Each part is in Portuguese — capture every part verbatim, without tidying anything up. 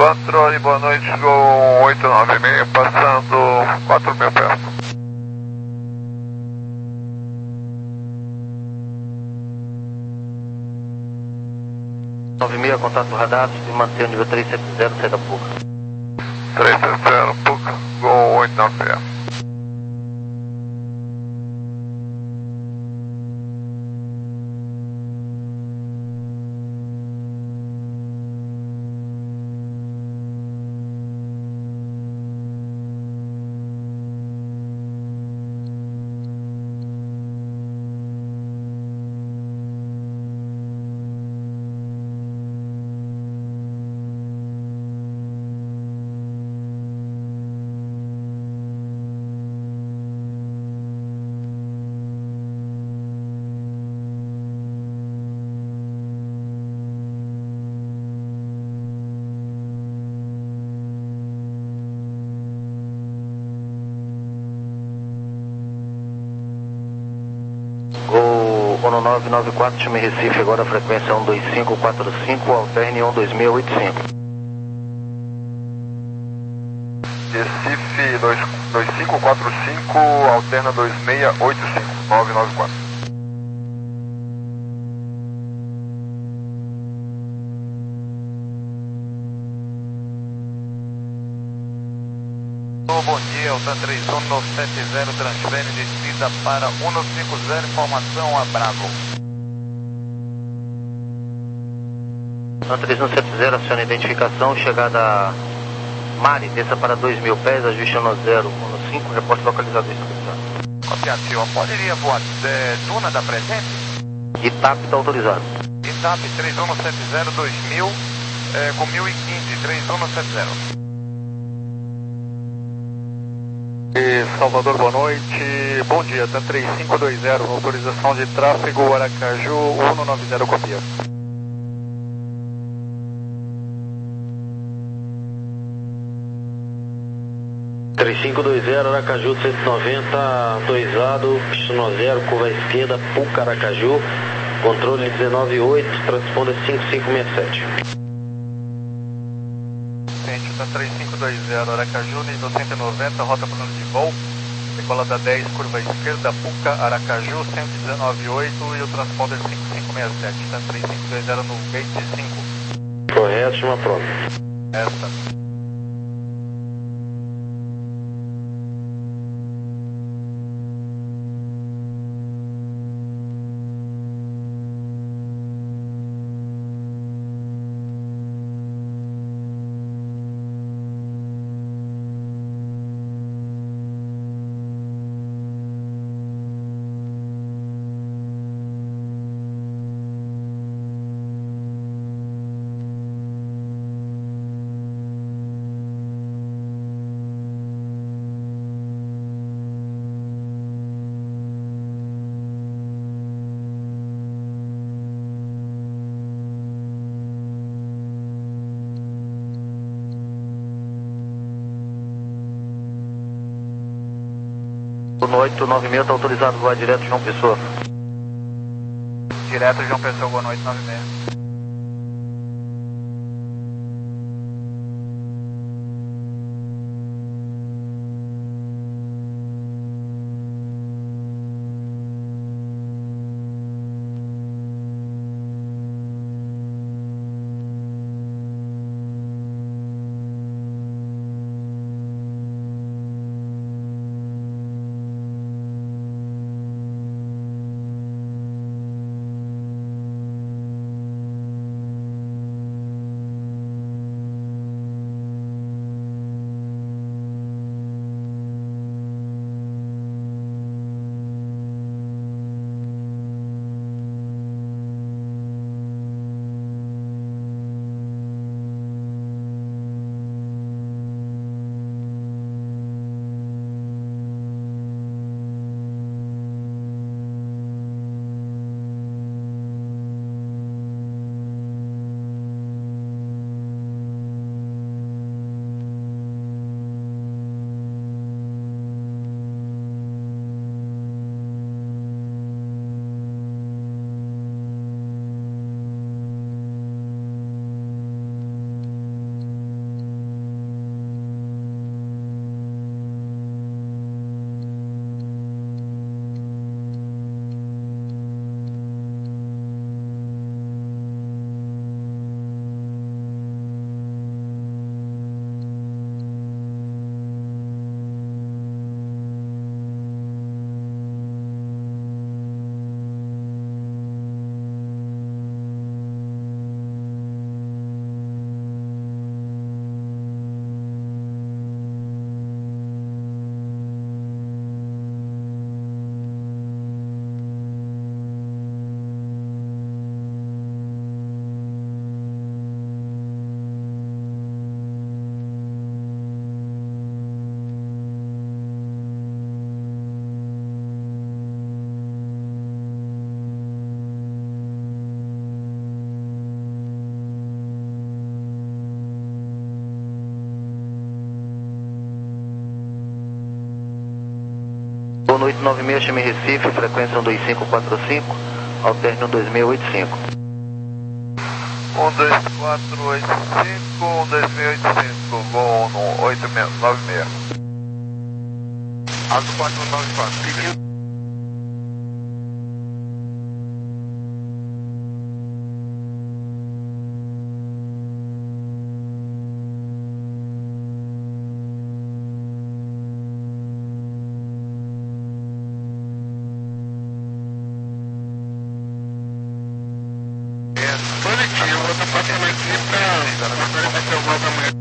Controle, boa noite, Gol oito nove seis, passando quatro mil perto. nove seis, contato radar, e manter o nível trezentos e setenta, saída Puca. trezentos e setenta, Puca, Gol oito nove seis. Gol nove nove quatro, chame Recife, agora a frequência um dois cinco quatro cinco, alterne um dois seis oito cinco. Recife dois cinco quatro cinco, alterna dois seis oito cinco, nove nove quatro. Bom dia, Alta três um nove sete zero, transfere descida para um nove cinco zero, informação a Bravo. Alta três um sete zero, aciona identificação, chegada a Mari, desça para dois mil pés, ajuste um zero um cinco, reporte localizado em estabilidade. Copiativo, poderia voar é, Duna da presente? Itap está autorizado. Itap três um sete zero, dois mil, é, com mil e quinze, três um sete zero. E Salvador, boa noite. Bom dia, TAM três cinco dois zero, autorização de tráfego Aracaju um nove zero, copia. três cinco dois zero, Aracaju cento e noventa, autorizado, pistão zero, curva esquerda, Puca Aracaju, controle dezenove oito, transponder cinco cinco seis sete. TAM três cinco dois zero, Aracaju, nível cento e noventa, rota plano de voo, decolada dez, curva esquerda, Puca, Aracaju, cento e dezenove oito e o transponder cinco cinco seis sete, TAM três cinco dois zero no gate cinco. Correto, chama pronto. Essa. No oito nove seis está autorizado voar direto João Pessoa. Direto João Pessoa, boa noite, nove seis. Boa noite, nove seis, chame Recife, frequência um dois cinco quatro cinco, ao término dois seis oito cinco. um dois quatro oito cinco, um dois seis oito cinco, voo no oito nove seis. Alto quatro nove quatro. Positivo, eu tô passando aqui pra verificar se eu volto amanhã.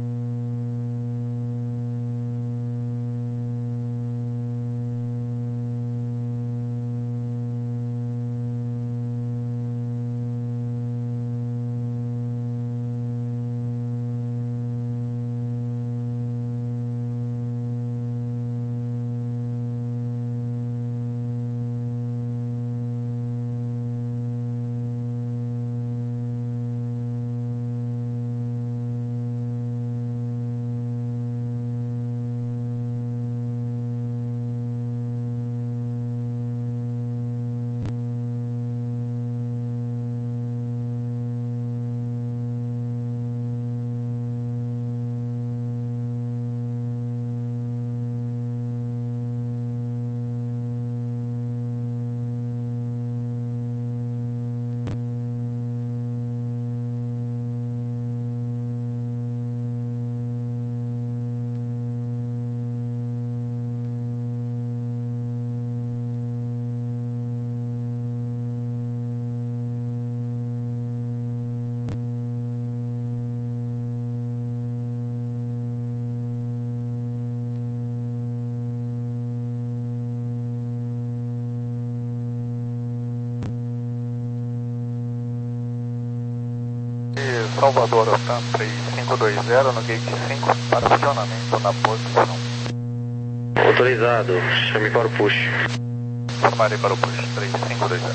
Salvador, Otan três cinco dois zero no gate cinco para acionamento na posição. Autorizado, chame para o push. Chamarei para o push três cinco dois zero.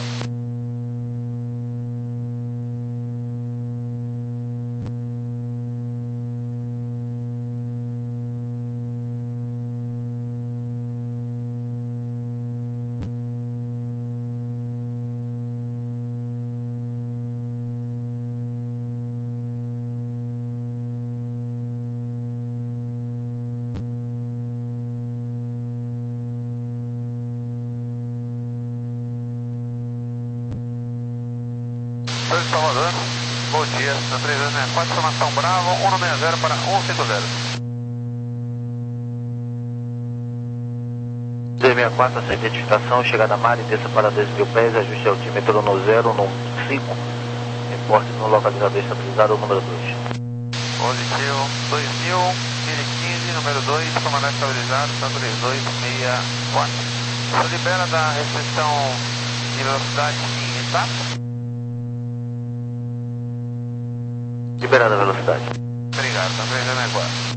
Salvador, bom dia, da três zero seis quatro, formação Bravo, um nove zero para um cinco zero. dois seis quatro, essa identificação, chegada a Mari, desça para dois mil pés, ajuste altímetro no zero, no cinco, reporte no localizador estabilizado, número dois. Positivo, dois mil, mil e quinze, número dois, comandante estabilizado, Santo três dois seis quatro. Você libera da restrição de velocidade em etapa? Liberada a velocidade. Obrigado, tá três zero seis quatro.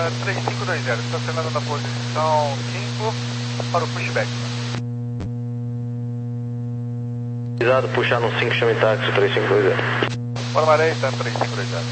três cinco dois zero, estacionando na posição cinco para o pushback. Cuidado, puxar no cinco, chame táxi três cinco dois zero. Bora Maré, está três cinco dois zero.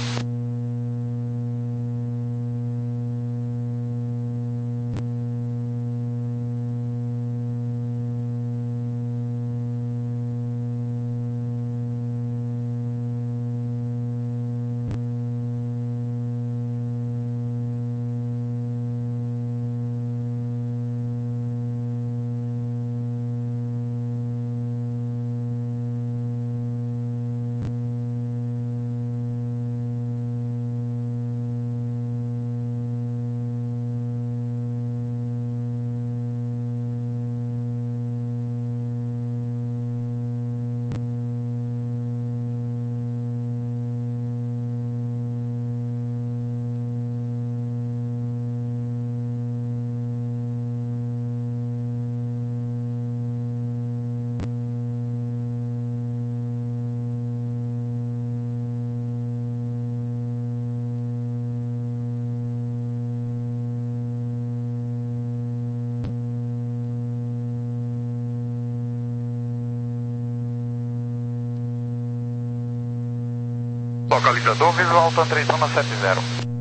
Localizador visual Tan três um sete zero.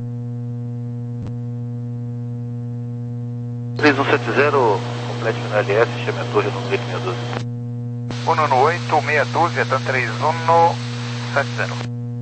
três um sete zero, complete no L S, chame a torre no meia dúzia. um no oito, meia dúzia, Tan três um sete zero.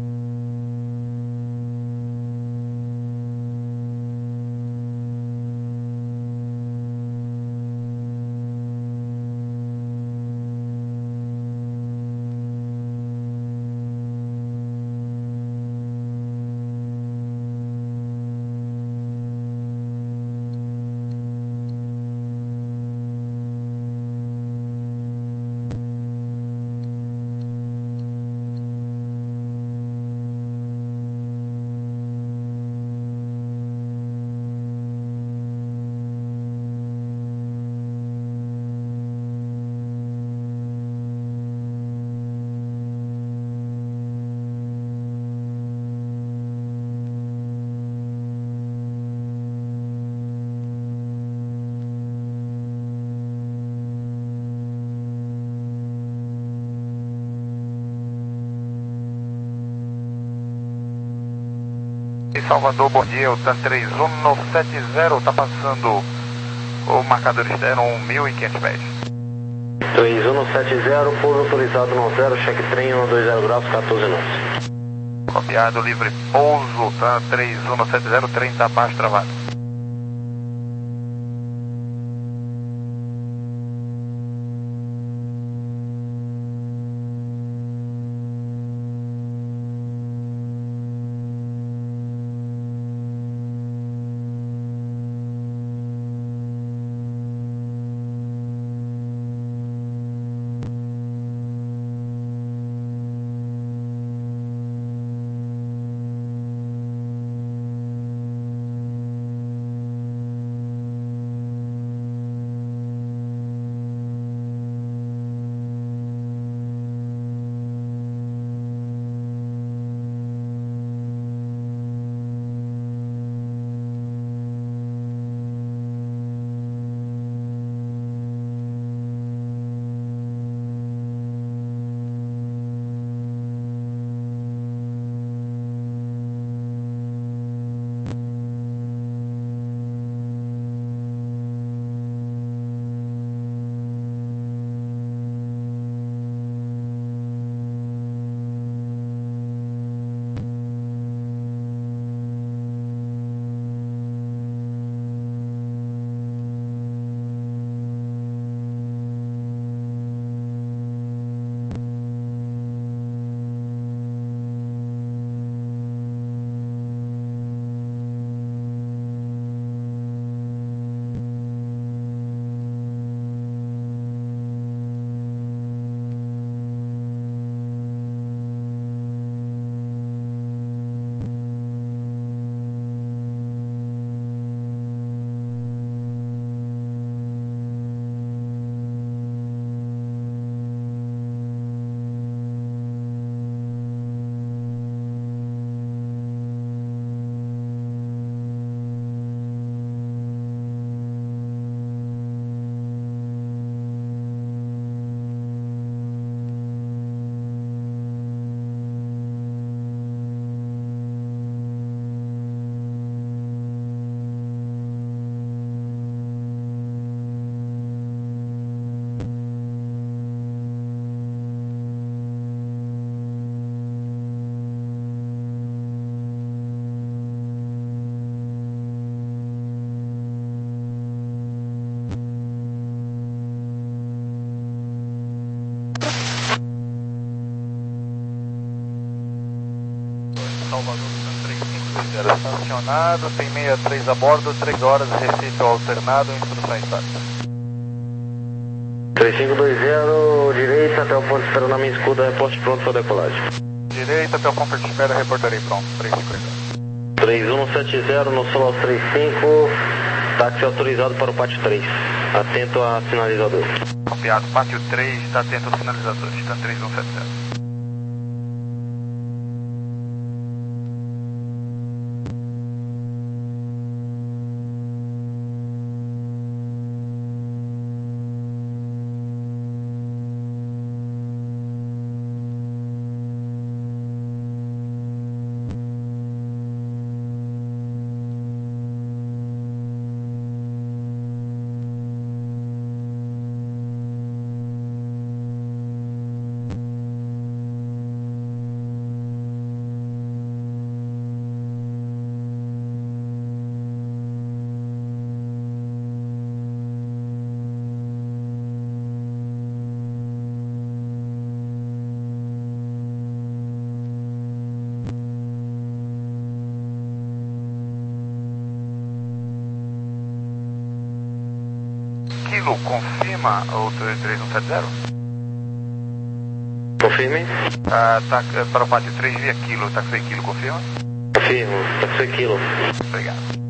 Em Salvador, bom dia, o Tan três um sete zero está passando o marcador externo mil e quinhentos pés. três um sete zero, pouso autorizado no zero, cheque trem um dois zero graus, quatorze nós. Copiado, livre pouso, Tan três um sete zero, trem está baixo travado. Salvador, três cinco dois zero, estacionado, tem sessenta e três a bordo, três horas, Recife ao alternado, instrução estática. três cinco dois zero, direita até o ponto de espera na minha escuda, reporte pronto para decolagem. Direita até o ponto de espera, reportarei pronto, três cinco dois zero. três um sete zero, no Solar trinta e cinco, táxi autorizado para o pátio três, atento a sinalizador. Copiado, pátio três, está atento ao sinalizador, está três um sete zero. Kilo, confirma o três um sete zero? Confirme. Ah, tá, para o pátio três via Kilo, taxi Kilo, confirma? Confirmo, taxi Kilo. Obrigado.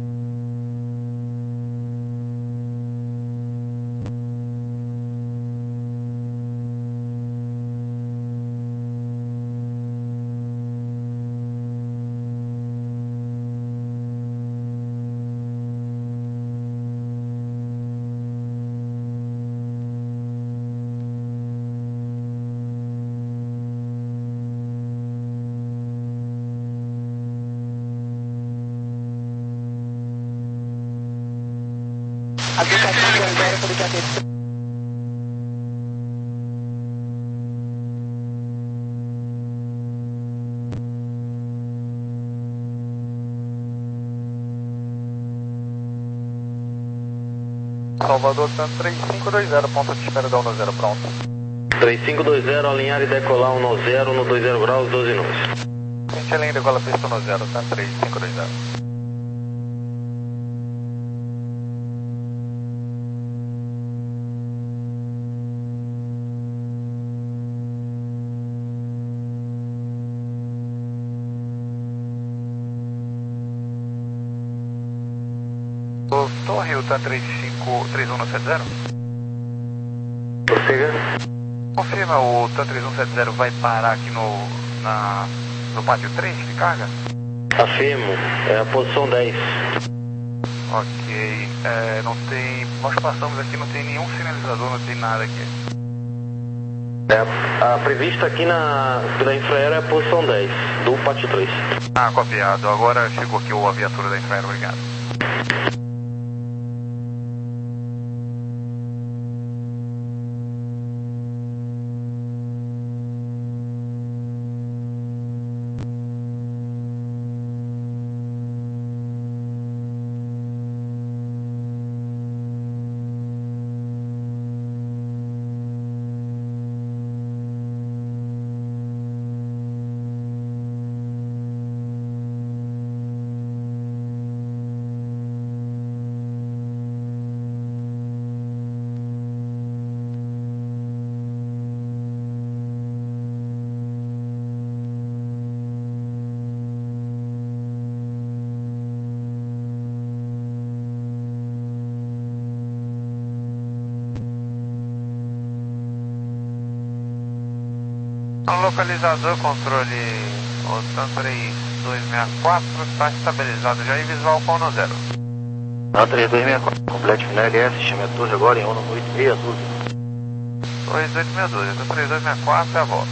Salvador, três cinco dois zero, ponto de espera da um zero, pronto. três cinco dois zero, alinhar e decolar um zero no dois zero graus, doze nós. Gente, alinha e decola pista um zero, tá? três cinco dois zero. Torre, o T A três cinco três um sete zero? Prossiga. Confirma, o T A três um sete zero vai parar aqui no, na, no pátio três de carga? Afirmo, é a posição dez. Ok, é, não tem, nós passamos aqui, não tem nenhum sinalizador, não tem nada aqui. É, a prevista aqui na, da Infraero é a posição dez, do pátio três. Ah, copiado, agora chegou aqui o a viatura da Infraero, obrigado. No localizador, controle Otan três dois seis quatro, está estabilizado já em visual com o zero. A três dois seis quatro, complete final L S, chame a torre agora em um oito seis doze. dois oito seis doze, Otan três dois seis quatro é a volta.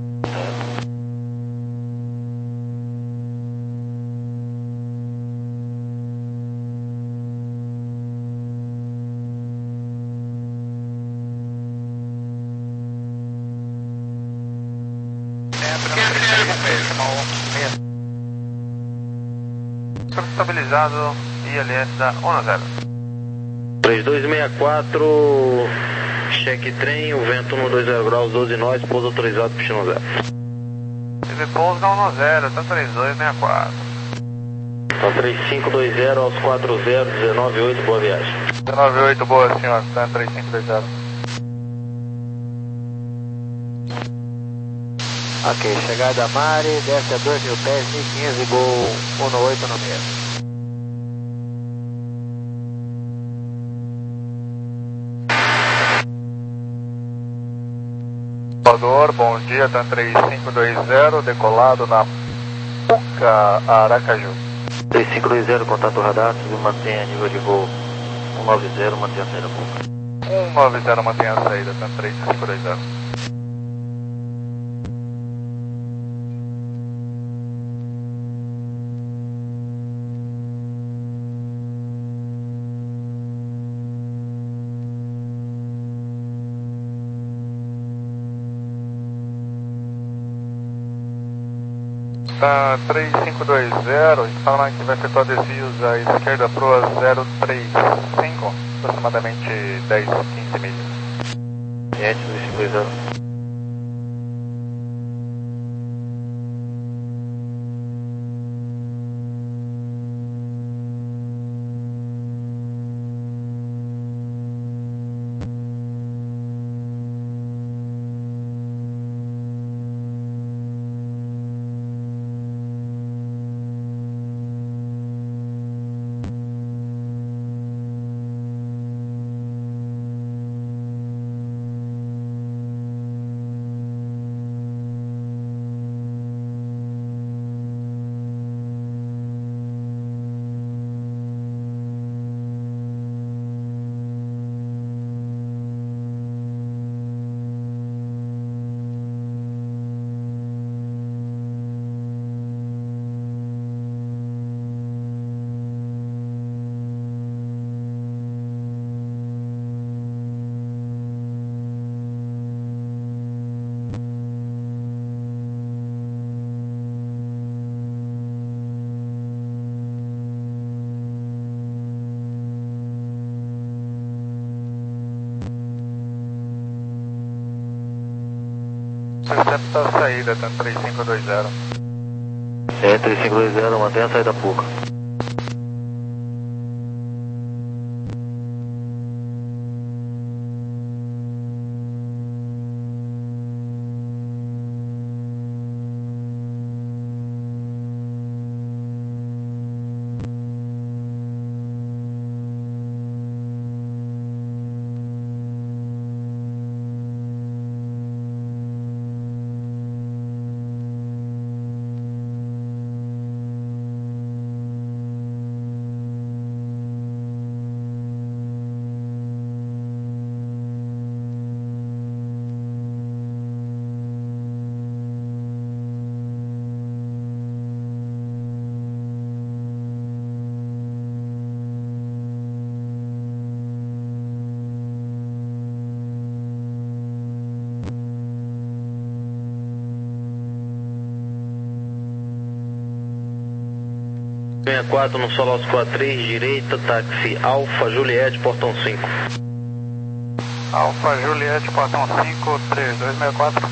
Estabilizado, I L S da um zero. três dois seis quatro, cheque trem, o vento no dois zero graus, doze nós, pouso autorizado, pista zero. Tive pouso na um zero, tá três dois seis quatro. Tá três cinco dois zero aos quatro zero, dezenove oito, boa viagem. dezenove oito, boa senhor, tá três cinco dois zero. Ok, chegada Mari, desce a dois mil pés, mil e quinze, gol um oito no meio. Salvador, bom dia, tá três cinco dois zero, decolado na Puca, Aracaju. três cinco dois zero, contato radar, mantenha nível de voo um nove zero, mantenha a saída Puca. um nove zero, mantenha a saída, tá três cinco dois zero. Tá três cinco dois zero, falando que vai efetuar desvios à esquerda pro a zero três cinco, aproximadamente dez, quinze milhas. Gente, três cinco dois zero. Intercepta a saída, tá três cinco dois zero. É, três cinco dois zero, mantenha a saída Puca. sessenta e quatro no Solos quatro três, direita, táxi Alfa Juliette, portão cinco. Alfa Juliette, portão cinco, três dois seis quatro.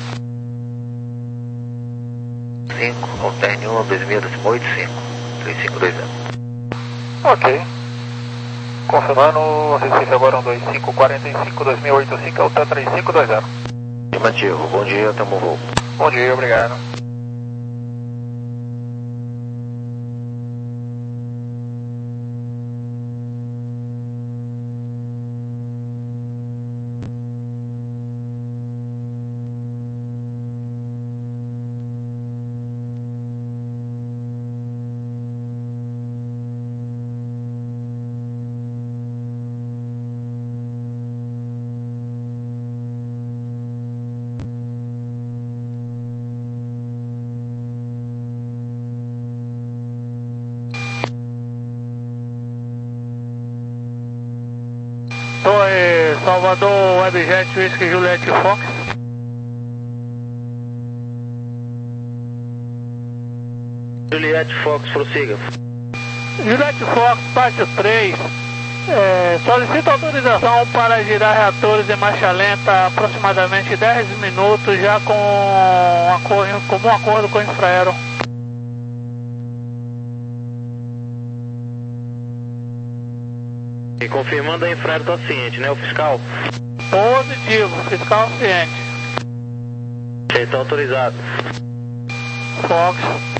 cinco, alterne um, dois seis décimo oito cinco, três cinco dois zero. Ok. Confirmando, Recife agora um dois cinco quatro cinco dois mil e oitenta e cinco, Alta três cinco dois zero. Afirmativo, bom dia, tamo voo. Bom dia, obrigado. Torre Salvador, Webjet, Whisky, Juliette Fox. Juliette Fox, prossiga. Juliette Fox, parte três, É, solicito autorização para girar reatores em marcha lenta aproximadamente dez minutos, já com um acordo, comum acordo com o Infraero. E confirmando, a Infraero está ciente, né, o fiscal? Positivo, fiscal ciente. Ele está autorizado. Fox.